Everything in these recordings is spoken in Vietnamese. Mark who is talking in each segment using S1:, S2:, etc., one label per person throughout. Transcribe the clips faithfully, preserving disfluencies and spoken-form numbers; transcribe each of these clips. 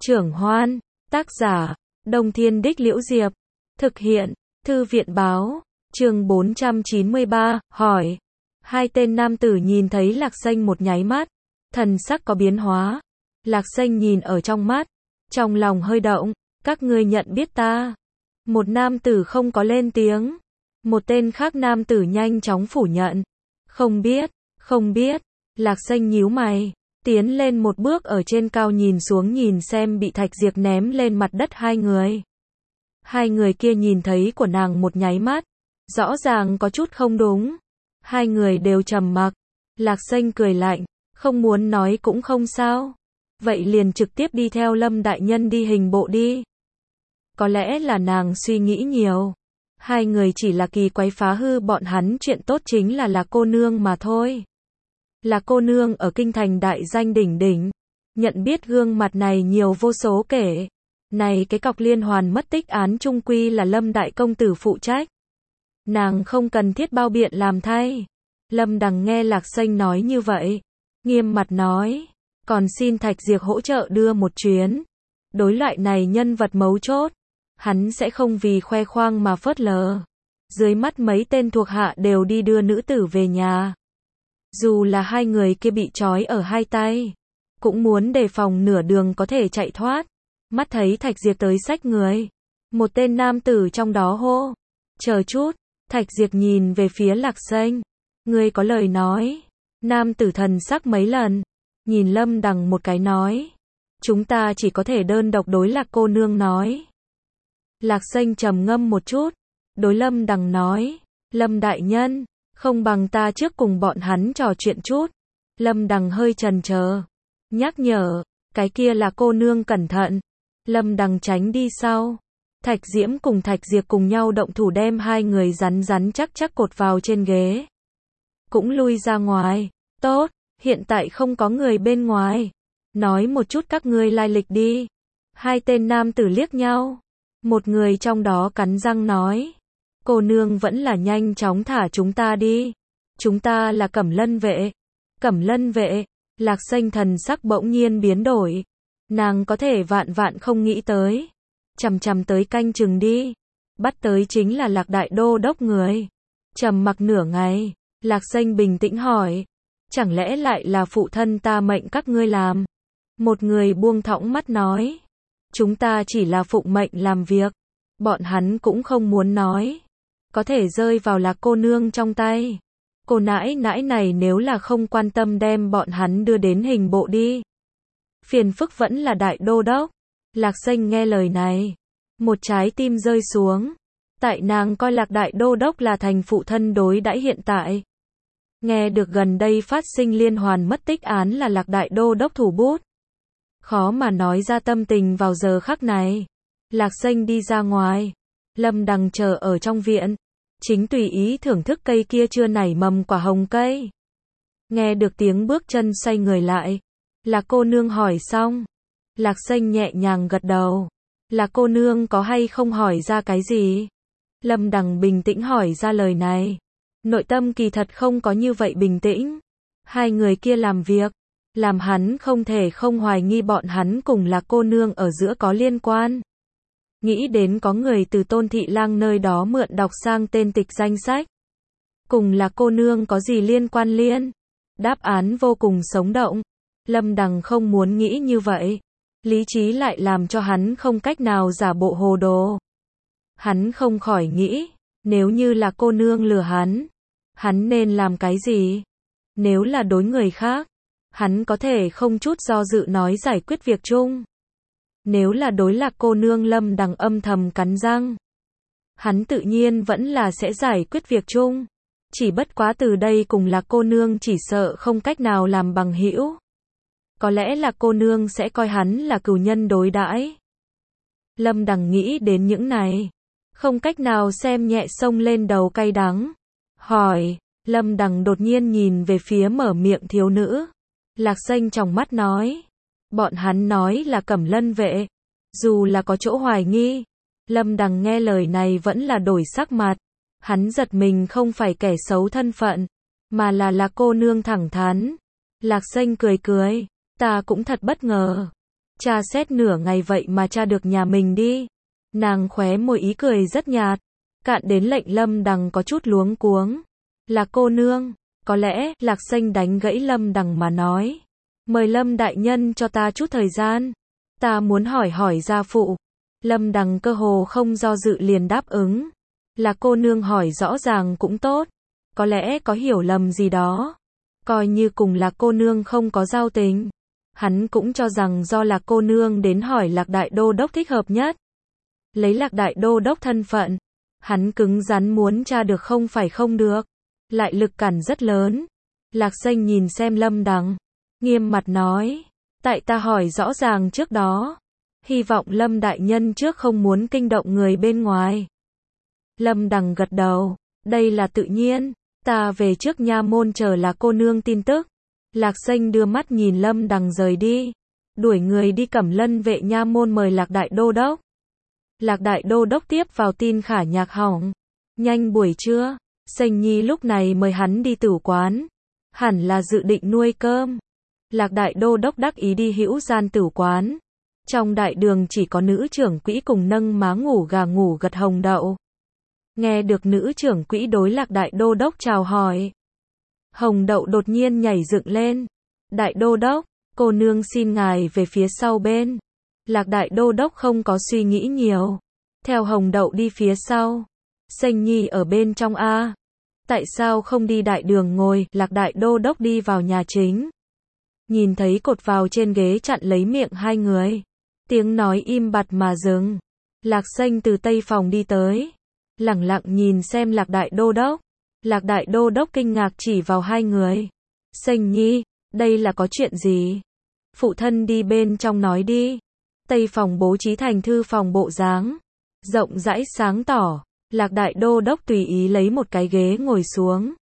S1: Trưởng Hoan, tác giả, Đông Thiên Đích Liễu Diệp, thực hiện, Thư viện Báo, chương bốn trăm chín mươi ba, hỏi. Hai tên nam tử nhìn thấy Lạc Xanh một nháy mắt, thần sắc có biến hóa. Lạc Xanh nhìn ở trong mắt, trong lòng hơi động, các ngươi nhận biết ta. Một nam tử không có lên tiếng, một tên khác nam tử nhanh chóng phủ nhận. Không biết, không biết, Lạc Xanh nhíu mày, tiến lên một bước ở trên cao nhìn xuống nhìn xem bị Thạch Diệp ném lên mặt đất hai người. Hai người kia nhìn thấy của nàng một nháy mắt, rõ ràng có chút không đúng. Hai người đều trầm mặc, Lạc Xanh cười lạnh, không muốn nói cũng không sao. Vậy liền trực tiếp đi theo Lâm đại nhân đi hình bộ đi. Có lẽ là nàng suy nghĩ nhiều. Hai người chỉ là kỳ quái phá hư bọn hắn chuyện tốt chính là là cô nương mà thôi. Là cô nương ở kinh thành đại danh đỉnh đỉnh. Nhận biết gương mặt này nhiều vô số kể. Này cái cọc liên hoàn mất tích án trung quy là Lâm đại công tử phụ trách. Nàng không cần thiết bao biện làm thay. Lâm Đằng nghe Lạc Xanh nói như vậy, nghiêm mặt nói, còn xin Thạch Diệp hỗ trợ đưa một chuyến. Đối loại này nhân vật mấu chốt, hắn sẽ không vì khoe khoang mà phớt lờ. Dưới mắt mấy tên thuộc hạ đều đi đưa nữ tử về nhà. Dù là hai người kia bị trói ở hai tay, cũng muốn đề phòng nửa đường có thể chạy thoát. Mắt thấy Thạch Diệp tới xách người, một tên nam tử trong đó hô, chờ chút. Thạch Diệp nhìn về phía Lạc Xanh, ngươi có lời nói. Nam tử thần sắc mấy lần, nhìn Lâm Đằng một cái nói, chúng ta chỉ có thể đơn độc đối Lạc cô nương nói. Lạc Xanh trầm ngâm một chút, đối Lâm Đằng nói, Lâm đại nhân, không bằng ta trước cùng bọn hắn trò chuyện chút. Lâm Đằng hơi chần chờ, nhắc nhở, cái kia là cô nương cẩn thận. Lâm Đằng tránh đi sau. Thạch Diễm cùng Thạch Diệp cùng nhau động thủ đem hai người rắn rắn chắc chắc cột vào trên ghế. Cũng lui ra ngoài. Tốt, hiện tại không có người bên ngoài. Nói một chút các ngươi lai lịch đi. Hai tên nam tử liếc nhau. Một người trong đó cắn răng nói. Cô nương vẫn là nhanh chóng thả chúng ta đi. Chúng ta là Cẩm Lân vệ. Cẩm Lân vệ. Lạc Xanh thần sắc bỗng nhiên biến đổi. Nàng có thể vạn vạn không nghĩ tới. Chằm chằm tới canh chừng đi. Bắt tới chính là Lạc đại đô đốc người. Trầm mặc nửa ngày, Lạc Xanh bình tĩnh hỏi, chẳng lẽ lại là phụ thân ta mệnh các ngươi làm? Một người buông thõng mắt nói, chúng ta chỉ là phụng mệnh làm việc. Bọn hắn cũng không muốn nói, có thể rơi vào Lạc cô nương trong tay. Cô nãi nãi này nếu là không quan tâm đem bọn hắn đưa đến hình bộ đi. Phiền phức vẫn là đại đô đốc. Lạc Xanh nghe lời này, một trái tim rơi xuống. Tại nàng coi Lạc đại đô đốc là thành phụ thân đối đãi hiện tại. Nghe được gần đây phát sinh liên hoàn mất tích án là Lạc đại đô đốc thủ bút. Khó mà nói ra tâm tình vào giờ khắc này. Lạc Xanh đi ra ngoài. Lâm Đằng chờ ở trong viện. Chính tùy ý thưởng thức cây kia chưa nảy mầm quả hồng cây. Nghe được tiếng bước chân xoay người lại. Là cô nương hỏi xong. Lạc Xanh nhẹ nhàng gật đầu. Là cô nương có hay không hỏi ra cái gì? Lâm Đằng bình tĩnh hỏi ra lời này. Nội tâm kỳ thật không có như vậy bình tĩnh. Hai người kia làm việc, làm hắn không thể không hoài nghi bọn hắn cùng là cô nương ở giữa có liên quan. Nghĩ đến có người từ Tôn Thị Lang nơi đó mượn đọc sang tên tịch danh sách. Cùng là cô nương có gì liên quan liên? Đáp án vô cùng sống động. Lâm Đằng không muốn nghĩ như vậy. Lý trí lại làm cho hắn không cách nào giả bộ hồ đồ. Hắn không khỏi nghĩ, nếu như là cô nương lừa hắn, hắn nên làm cái gì? Nếu là đối người khác, hắn có thể không chút do dự nói giải quyết việc chung. Nếu là đối Lạc cô nương, Lâm Đằng âm thầm cắn răng. Hắn tự nhiên vẫn là sẽ giải quyết việc chung. Chỉ bất quá từ đây cùng Lạc cô nương chỉ sợ không cách nào làm bằng hữu. Có lẽ là cô nương sẽ coi hắn là cừu nhân đối đãi. Lâm Đằng nghĩ đến những này, không cách nào xem nhẹ xông lên đầu cay đắng. Hỏi, Lâm Đằng đột nhiên nhìn về phía mở miệng thiếu nữ. Lạc Xanh trong mắt nói, bọn hắn nói là Cẩm Lân vệ. Dù là có chỗ hoài nghi, Lâm Đằng nghe lời này vẫn là đổi sắc mặt. Hắn giật mình không phải kẻ xấu thân phận, mà là là cô nương thẳng thắn. Lạc Xanh cười cười. Ta cũng thật bất ngờ. Tra xét nửa ngày vậy mà tra được nhà mình đi. Nàng khóe môi ý cười rất nhạt, cạn đến lệnh Lâm Đằng có chút luống cuống. Là cô nương, có lẽ, Lạc Xanh đánh gãy Lâm Đằng mà nói. Mời Lâm đại nhân cho ta chút thời gian. Ta muốn hỏi hỏi gia phụ. Lâm Đằng cơ hồ không do dự liền đáp ứng. Là cô nương hỏi rõ ràng cũng tốt. Có lẽ có hiểu lầm gì đó. Coi như cùng là cô nương không có giao tình. Hắn cũng cho rằng do là cô nương đến hỏi Lạc đại đô đốc thích hợp nhất. Lấy Lạc đại đô đốc thân phận, hắn cứng rắn muốn tra được không phải không được. Lại lực cản rất lớn. Lạc Xanh nhìn xem Lâm Đằng, nghiêm mặt nói. Tại ta hỏi rõ ràng trước đó. Hy vọng Lâm đại nhân trước không muốn kinh động người bên ngoài. Lâm Đằng gật đầu. Đây là tự nhiên. Ta về trước nha môn chờ là cô nương tin tức. Lạc Xanh đưa mắt nhìn Lâm Đằng rời đi. Đuổi người đi Cẩm Lân vệ nha môn mời Lạc đại đô đốc. Lạc đại đô đốc tiếp vào tin Khả Nhạc hỏng. Nhanh buổi trưa. Xanh Nhi lúc này mời hắn đi tử quán. Hẳn là dự định nuôi cơm. Lạc đại đô đốc đắc ý đi hữu gian tử quán. Trong đại đường chỉ có nữ trưởng quỹ cùng nâng má ngủ gà ngủ gật Hồng Đậu. Nghe được nữ trưởng quỹ đối Lạc đại đô đốc chào hỏi. Hồng Đậu đột nhiên nhảy dựng lên. Đại đô đốc, cô nương xin ngài về phía sau bên. Lạc đại đô đốc không có suy nghĩ nhiều. Theo Hồng Đậu đi phía sau. Xanh Nhi ở bên trong a. Tại sao không đi đại đường ngồi? Lạc đại đô đốc đi vào nhà chính. Nhìn thấy cột vào trên ghế chặn lấy miệng hai người. Tiếng nói im bặt mà dừng. Lạc Xanh từ tây phòng đi tới. Lẳng lặng nhìn xem Lạc đại đô đốc. Lạc đại đô đốc kinh ngạc chỉ vào hai người. Xanh Nhi, đây là có chuyện gì? Phụ thân đi bên trong nói đi. Tây phòng bố trí thành thư phòng bộ dáng. Rộng rãi sáng tỏ. Lạc đại đô đốc tùy ý lấy một cái ghế ngồi xuống.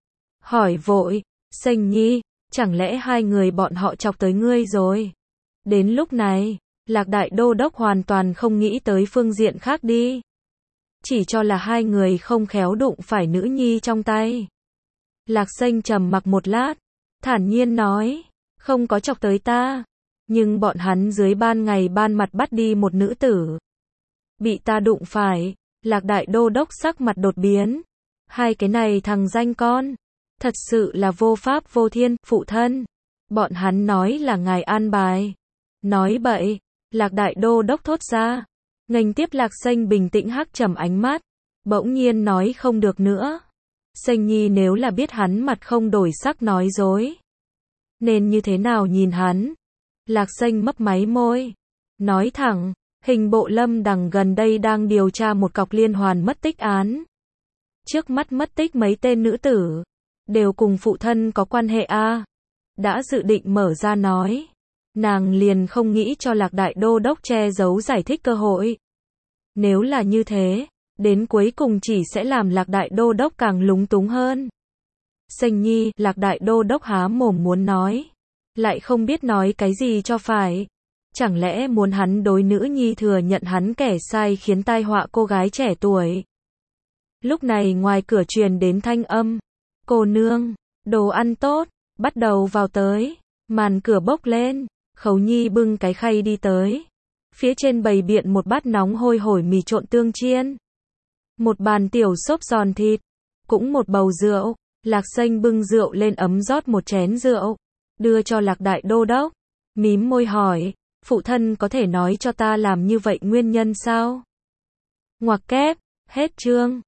S1: Hỏi vội. Xanh Nhi, chẳng lẽ hai người bọn họ chọc tới ngươi rồi? Đến lúc này, Lạc đại đô đốc hoàn toàn không nghĩ tới phương diện khác đi. Chỉ cho là hai người không khéo đụng phải nữ nhi trong tay. Lạc Xanh trầm mặc một lát, thản nhiên nói, không có chọc tới ta, nhưng bọn hắn dưới ban ngày ban mặt bắt đi một nữ tử. Bị ta đụng phải. Lạc đại đô đốc sắc mặt đột biến. Hai cái này thằng danh con, thật sự là vô pháp vô thiên, phụ thân. Bọn hắn nói là ngài an bài. Nói bậy. Lạc đại đô đốc thốt ra. Nghênh tiếp Lạc Xanh bình tĩnh hắc trầm ánh mắt. Bỗng nhiên nói không được nữa. Xanh Nhi nếu là biết hắn mặt không đổi sắc nói dối. Nên như thế nào nhìn hắn? Lạc Xanh mấp máy môi. Nói thẳng. Hình bộ Lâm Đằng gần đây đang điều tra một cọc liên hoàn mất tích án. Trước mắt mất tích mấy tên nữ tử. Đều cùng phụ thân có quan hệ a. Đã dự định mở ra nói. Nàng liền không nghĩ cho Lạc đại đô đốc che giấu giải thích cơ hội. Nếu là như thế, đến cuối cùng chỉ sẽ làm Lạc đại đô đốc càng lúng túng hơn. Xanh Nhi, Lạc đại đô đốc há mồm muốn nói. Lại không biết nói cái gì cho phải. Chẳng lẽ muốn hắn đối nữ nhi thừa nhận hắn kẻ sai khiến tai họa cô gái trẻ tuổi. Lúc này ngoài cửa truyền đến thanh âm. Cô nương, đồ ăn tốt, bắt đầu vào tới. Màn cửa bốc lên, Khấu Nhi bưng cái khay đi tới. Phía trên bày biện một bát nóng hôi hổi mì trộn tương chiên. Một bàn tiểu xốp giòn thịt. Cũng một bầu rượu. Lạc Xanh bưng rượu lên ấm rót một chén rượu. Đưa cho Lạc đại đô đốc. Mím môi hỏi. Phụ thân có thể nói cho ta làm như vậy nguyên nhân sao? Ngoặc kép, hết chương.